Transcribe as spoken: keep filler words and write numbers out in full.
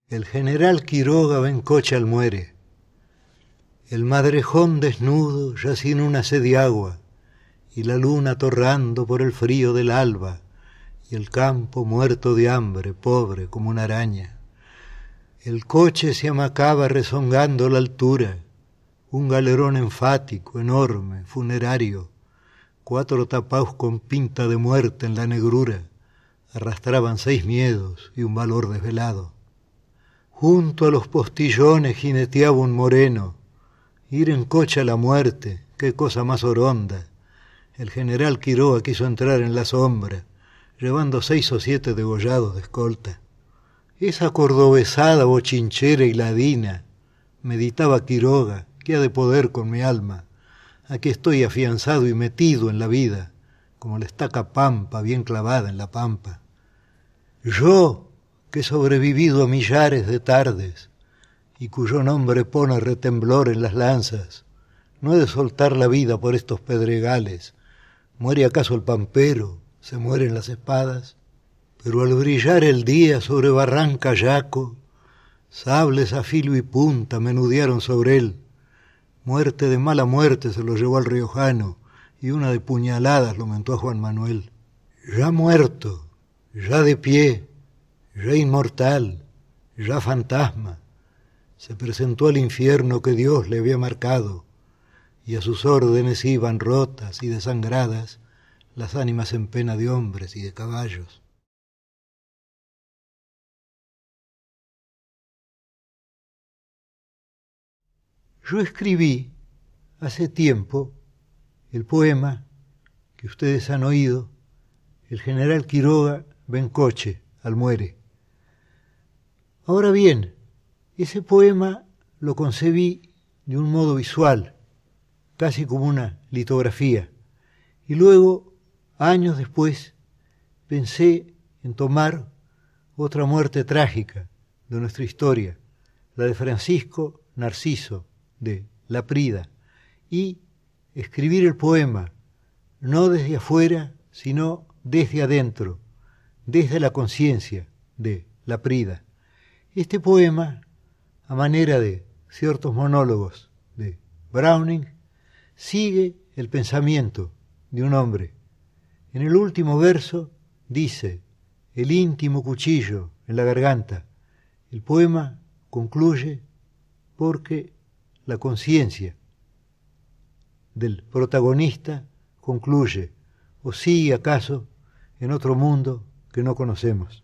El general Quiroga va en coche al muere. El madrejón desnudo yací en una sed de agua, y la luna torrando por el frío del alba, y el campo muerto de hambre, pobre como una araña. El coche se amacaba rezongando la altura, un galerón enfático, enorme, funerario, cuatro tapaos con pinta de muerte en la negrura, arrastraban seis miedos y un valor desvelado. Junto a los postillones jineteaba un moreno. Ir en coche a la muerte, qué cosa más oronda. El general Quiroga quiso entrar en la sombra, llevando seis o siete degollados de escolta. Esa cordobesada bochinchera y ladina, meditaba Quiroga, ¿qué ha de poder con mi alma? Aquí estoy afianzado y metido en la vida, como la estaca pampa bien clavada en la pampa. Yo, que he sobrevivido a millares de tardes, y cuyo nombre pone retemblor en las lanzas, no he de soltar la vida por estos pedregales. ¿Muere acaso el pampero? ¿Se mueren las espadas? Pero al brillar el día sobre Barranca Yaco, sables a filo y punta menudearon sobre él. Muerte de mala muerte se lo llevó al riojano, y una de puñaladas lo mentó a Juan Manuel. Ya muerto, ya de pie, ya inmortal, ya fantasma, se presentó al infierno que Dios le había marcado, y a sus órdenes iban rotas y desangradas las ánimas en pena de hombres y de caballos. Yo escribí hace tiempo el poema que ustedes han oído, El general Quiroga va en coche al muere. Ahora bien, ese poema lo concebí de un modo visual, casi como una litografía, y luego, años después, pensé en tomar otra muerte trágica de nuestra historia, la de Francisco Narciso de Laprida, y escribir el poema no desde afuera, sino desde adentro, desde la conciencia de Laprida. Este poema, a manera de ciertos monólogos de Browning, sigue el pensamiento de un hombre. En el último verso dice, el íntimo cuchillo en la garganta. El poema concluye porque la conciencia del protagonista concluye, o sigue acaso en otro mundo que no conocemos.